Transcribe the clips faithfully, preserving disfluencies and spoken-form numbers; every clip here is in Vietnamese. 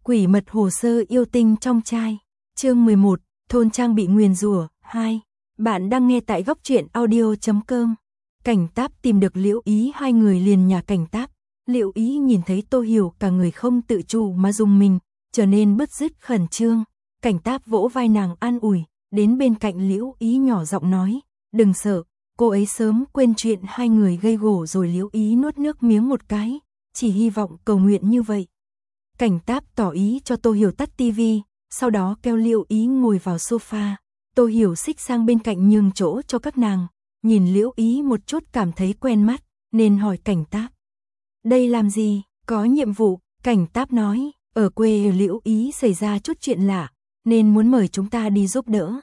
Quỷ mật hồ sơ yêu tinh trong trai. Chương mười một, thôn trang bị nguyền rủa hai. Bạn đang nghe tại góc truyện audio chấm com. Cảnh Táp tìm được Liễu Ý, hai người liền nhà Cảnh Táp. Liễu Ý nhìn thấy Tô Hiểu cả người không tự chủ mà dùng mình, trở nên bứt rứt khẩn trương. Cảnh Táp vỗ vai nàng an ủi, đến bên cạnh Liễu Ý nhỏ giọng nói, đừng sợ, cô ấy sớm quên chuyện hai người gây gổ rồi. Liễu Ý nuốt nước miếng một cái, chỉ hy vọng cầu nguyện như vậy. Cảnh Táp tỏ ý cho Tô Hiểu tắt tivi, sau đó kêu Liễu Ý ngồi vào sofa. Tô Hiểu xích sang bên cạnh nhường chỗ cho các nàng, nhìn Liễu Ý một chút cảm thấy quen mắt, nên hỏi Cảnh Táp. Đây làm gì, có nhiệm vụ, Cảnh Táp nói, ở quê Liễu Ý xảy ra chút chuyện lạ, nên muốn mời chúng ta đi giúp đỡ.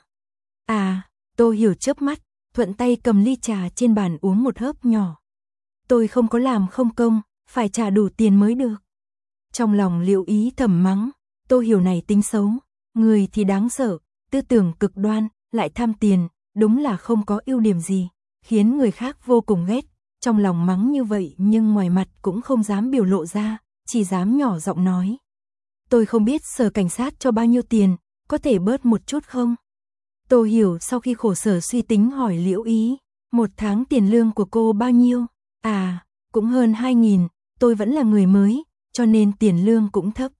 À, Tô Hiểu chớp mắt, thuận tay cầm ly trà trên bàn uống một hớp nhỏ. Tôi không có làm không công, phải trả đủ tiền mới được. Trong lòng Liễu Ý thầm mắng, Tô Hiểu này tính xấu, người thì đáng sợ, tư tưởng cực đoan, lại tham tiền, đúng là không có ưu điểm gì, khiến người khác vô cùng ghét. Trong lòng mắng như vậy nhưng ngoài mặt cũng không dám biểu lộ ra, chỉ dám nhỏ giọng nói. Tôi không biết sở cảnh sát cho bao nhiêu tiền, có thể bớt một chút không? Tô Hiểu sau khi khổ sở suy tính hỏi Liễu Ý, một tháng tiền lương của cô bao nhiêu? À, cũng hơn hai nghìn, tôi vẫn là người mới, cho nên tiền lương cũng thấp.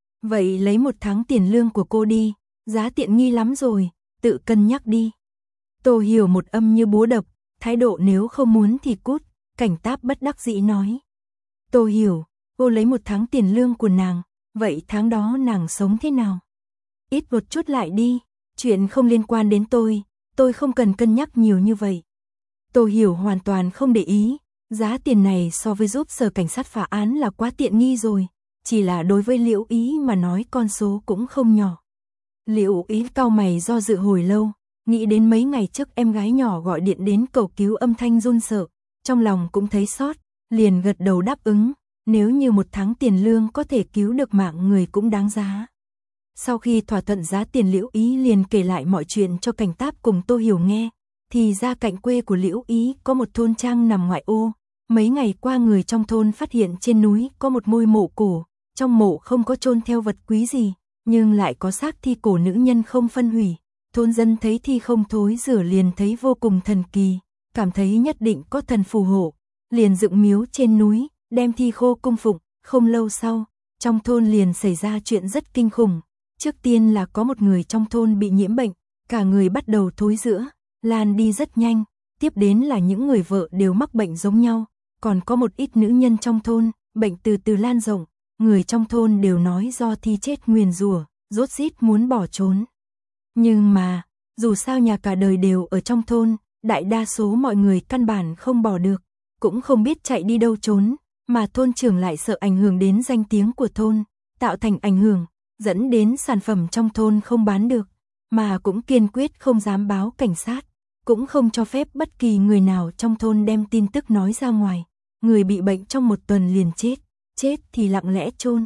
Vậy lấy một tháng tiền lương của cô đi, giá tiện nghi lắm rồi, tự cân nhắc đi. Tô Hiểu một âm như búa đập, thái độ nếu không muốn thì cút. Cảnh Táp bất đắc dĩ nói. Tô Hiểu, cô lấy một tháng tiền lương của nàng, vậy tháng đó nàng sống thế nào? Ít một chút lại đi, chuyện không liên quan đến tôi, tôi không cần cân nhắc nhiều như vậy. Tô Hiểu hoàn toàn không để ý, giá tiền này so với giúp sở cảnh sát phá án là quá tiện nghi rồi, chỉ là đối với Liễu Ý mà nói con số cũng không nhỏ. Liễu Ý cau mày do dự hồi lâu, nghĩ đến mấy ngày trước em gái nhỏ gọi điện đến cầu cứu âm thanh run sợ, trong lòng cũng thấy xót, liền gật đầu đáp ứng, nếu như một tháng tiền lương có thể cứu được mạng người cũng đáng giá. Sau khi thỏa thuận giá tiền, Liễu Ý liền kể lại mọi chuyện cho Cảnh Táp cùng Tô Hiểu nghe, thì ra cạnh quê của Liễu Ý có một thôn trang nằm ngoại ô, mấy ngày qua người trong thôn phát hiện trên núi có một ngôi mộ cổ, trong mộ không có chôn theo vật quý gì, nhưng lại có xác thi cổ nữ nhân không phân hủy. Thôn dân thấy thi không thối rửa liền thấy vô cùng thần kỳ, cảm thấy nhất định có thần phù hộ, liền dựng miếu trên núi, đem thi khô cung phụng. Không lâu sau, trong thôn liền xảy ra chuyện rất kinh khủng. Trước tiên là có một người trong thôn bị nhiễm bệnh, cả người bắt đầu thối rữa, lan đi rất nhanh, tiếp đến là những người vợ đều mắc bệnh giống nhau, còn có một ít nữ nhân trong thôn, bệnh từ từ lan rộng, người trong thôn đều nói do thi chết nguyền rủa, rốt rít muốn bỏ trốn. Nhưng mà, dù sao nhà cả đời đều ở trong thôn, đại đa số mọi người căn bản không bỏ được, cũng không biết chạy đi đâu trốn, mà thôn trưởng lại sợ ảnh hưởng đến danh tiếng của thôn, tạo thành ảnh hưởng, dẫn đến sản phẩm trong thôn không bán được, mà cũng kiên quyết không dám báo cảnh sát, cũng không cho phép bất kỳ người nào trong thôn đem tin tức nói ra ngoài. Người bị bệnh trong một tuần liền chết, chết thì lặng lẽ chôn.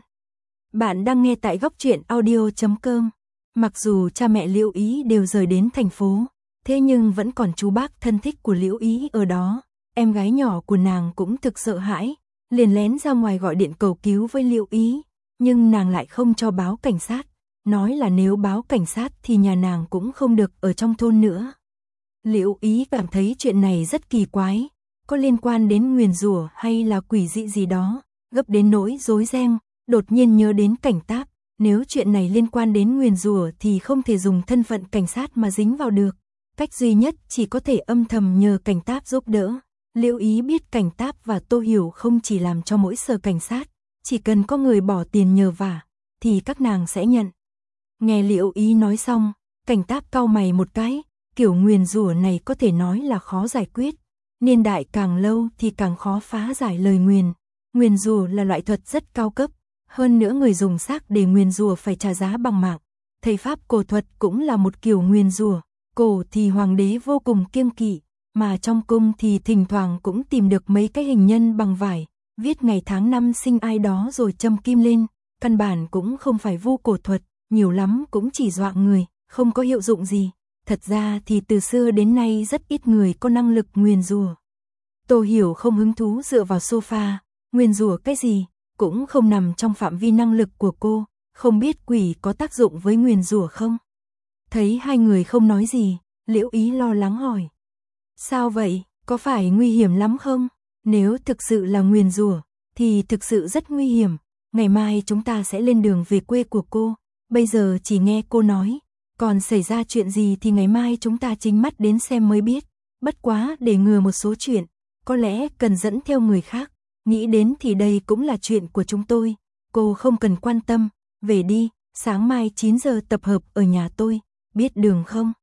Bạn đang nghe tại góc truyện audio chấm com. Mặc dù cha mẹ Liễu Ý đều rời đến thành phố, thế nhưng vẫn còn chú bác thân thích của Liễu Ý ở đó. Em gái nhỏ của nàng cũng thực sợ hãi, liền lén ra ngoài gọi điện cầu cứu với Liễu Ý, nhưng nàng lại không cho báo cảnh sát, nói là nếu báo cảnh sát thì nhà nàng cũng không được ở trong thôn nữa. Liễu Ý cảm thấy chuyện này rất kỳ quái, có liên quan đến nguyền rủa hay là quỷ dị gì đó, gấp đến nỗi rối ren, đột nhiên nhớ đến Cảnh Táp. Nếu chuyện này liên quan đến nguyền rủa thì không thể dùng thân phận cảnh sát mà dính vào được. Cách duy nhất chỉ có thể âm thầm nhờ Cảnh Táp giúp đỡ. Liễu Ý biết Cảnh Táp và Tô Hiểu không chỉ làm cho mỗi sở cảnh sát, chỉ cần có người bỏ tiền nhờ vả, thì các nàng sẽ nhận. Nghe Liễu Ý nói xong, Cảnh Táp cau mày một cái, kiểu nguyền rủa này có thể nói là khó giải quyết. Niên đại càng lâu thì càng khó phá giải lời nguyền. Nguyền rủa là loại thuật rất cao cấp. Hơn nữa người dùng xác để nguyền rủa phải trả giá bằng mạng. Thầy pháp cổ thuật cũng là một kiểu nguyền rủa. Cổ thì hoàng đế vô cùng kiêng kỵ, mà trong cung thì thỉnh thoảng cũng tìm được mấy cái hình nhân bằng vải, viết ngày tháng năm sinh ai đó rồi châm kim lên. Căn bản cũng không phải vu cổ thuật, nhiều lắm cũng chỉ dọa người, không có hiệu dụng gì. Thật ra thì từ xưa đến nay rất ít người có năng lực nguyền rủa. Tô Hiểu không hứng thú dựa vào sofa, nguyền rủa cái gì? Cũng không nằm trong phạm vi năng lực của cô, không biết quỷ có tác dụng với nguyền rủa không? Thấy hai người không nói gì, Liễu Ý lo lắng hỏi. Sao vậy, có phải nguy hiểm lắm không? Nếu thực sự là nguyền rủa, thì thực sự rất nguy hiểm. Ngày mai chúng ta sẽ lên đường về quê của cô. Bây giờ chỉ nghe cô nói, còn xảy ra chuyện gì thì ngày mai chúng ta chính mắt đến xem mới biết. Bất quá để ngừa một số chuyện, có lẽ cần dẫn theo người khác. Nghĩ đến thì đây cũng là chuyện của chúng tôi. Cô không cần quan tâm, về đi, sáng mai chín giờ tập hợp ở nhà tôi, biết đường không?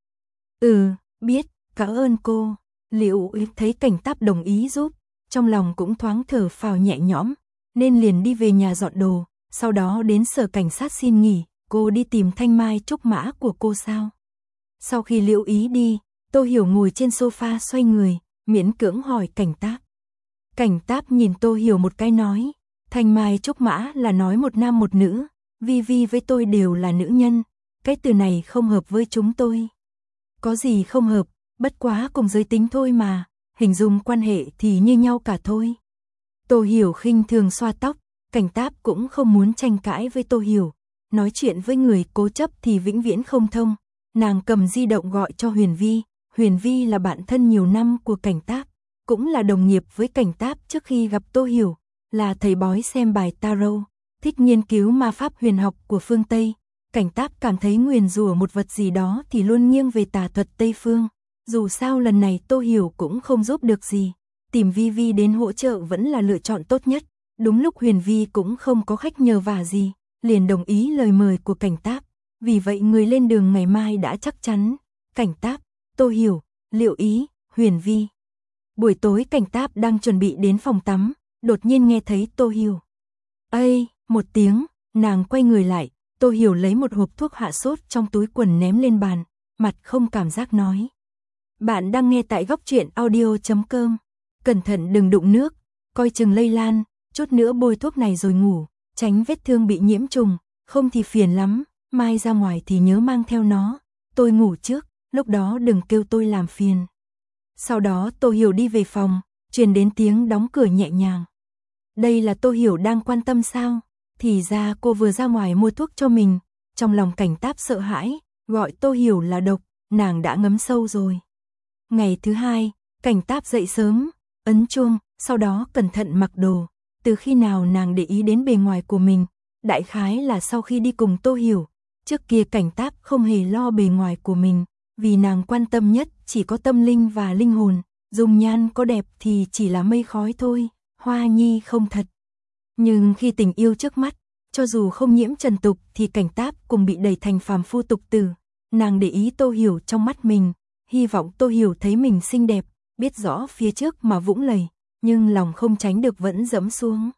Ừ, biết, cảm ơn cô. Liễu Ý thấy Cảnh Táp đồng ý giúp, trong lòng cũng thoáng thở phào nhẹ nhõm, nên liền đi về nhà dọn đồ, sau đó đến sở cảnh sát xin nghỉ. Cô đi tìm thanh mai trúc mã của cô sao? Sau khi Liễu Ý đi, Tô Hiểu ngồi trên sofa xoay người, miễn cưỡng hỏi Cảnh Táp. Cảnh Táp nhìn Tô Hiểu một cái nói, thanh mai trúc mã là nói một nam một nữ, Vi Vi với tôi đều là nữ nhân, cái từ này không hợp với chúng tôi. Có gì không hợp, bất quá cùng giới tính thôi mà, hình dung quan hệ thì như nhau cả thôi. Tô Hiểu khinh thường xoa tóc, Cảnh Táp cũng không muốn tranh cãi với Tô Hiểu. Nói chuyện với người cố chấp thì vĩnh viễn không thông. Nàng cầm di động gọi cho Huyền Vi. Huyền Vi là bạn thân nhiều năm của Cảnh Táp, cũng là đồng nghiệp với Cảnh Táp trước khi gặp Tô Hiểu, là thầy bói xem bài tarot, thích nghiên cứu ma pháp huyền học của phương Tây. Cảnh Táp cảm thấy nguyền rủa một vật gì đó thì luôn nghiêng về tà thuật Tây phương. Dù sao lần này Tô Hiểu cũng không giúp được gì, tìm Vi Vi đến hỗ trợ vẫn là lựa chọn tốt nhất. Đúng lúc Huyền Vi cũng không có khách nhờ vả gì, liền đồng ý lời mời của Cảnh Táp. Vì vậy người lên đường ngày mai đã chắc chắn. Cảnh Táp, Tô Hiểu, Liễu Ý, Huyền Vi. Buổi tối Cảnh Táp đang chuẩn bị đến phòng tắm, đột nhiên nghe thấy Tô Hiểu. Ây, một tiếng, nàng quay người lại, Tô Hiểu lấy một hộp thuốc hạ sốt trong túi quần ném lên bàn, mặt không cảm giác nói. Bạn đang nghe tại góc truyện audio chấm com. Cẩn thận đừng đụng nước, coi chừng lây lan, chút nữa bôi thuốc này rồi ngủ, tránh vết thương bị nhiễm trùng, không thì phiền lắm, mai ra ngoài thì nhớ mang theo nó. Tôi ngủ trước, lúc đó đừng kêu tôi làm phiền. Sau đó Tô Hiểu đi về phòng, truyền đến tiếng đóng cửa nhẹ nhàng. Đây là Tô Hiểu đang quan tâm sao? Thì ra cô vừa ra ngoài mua thuốc cho mình. Trong lòng Cảnh Táp sợ hãi, gọi Tô Hiểu là độc, nàng đã ngấm sâu rồi. Ngày thứ hai, Cảnh Táp dậy sớm, ấn chuông, sau đó cẩn thận mặc đồ. Từ khi nào nàng để ý đến bề ngoài của mình, đại khái là sau khi đi cùng Tô Hiểu. Trước kia Cảnh Táp không hề lo bề ngoài của mình, vì nàng quan tâm nhất chỉ có tâm linh và linh hồn. Dung nhan có đẹp thì chỉ là mây khói thôi, hoa nhi không thật. Nhưng khi tình yêu trước mắt, cho dù không nhiễm trần tục thì Cảnh Táp cũng bị đẩy thành phàm phu tục tử. Nàng để ý Tô Hiểu trong mắt mình, hy vọng Tô Hiểu thấy mình xinh đẹp, biết rõ phía trước mà vũng lầy, nhưng lòng không tránh được vẫn dẫm xuống.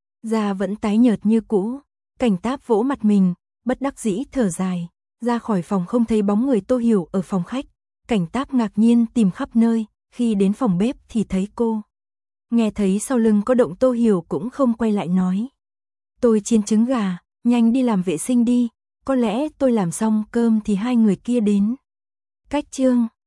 Da vẫn tái nhợt như cũ, Cảnh Táp vỗ mặt mình, bất đắc dĩ thở dài, ra khỏi phòng không thấy bóng người Tô Hiểu ở phòng khách. Cảnh Táp ngạc nhiên tìm khắp nơi, khi đến phòng bếp thì thấy cô. Nghe thấy sau lưng có động Tô Hiểu cũng không quay lại nói. Tôi chiên trứng gà, nhanh đi làm vệ sinh đi, có lẽ tôi làm xong cơm thì hai người kia đến. Cách chương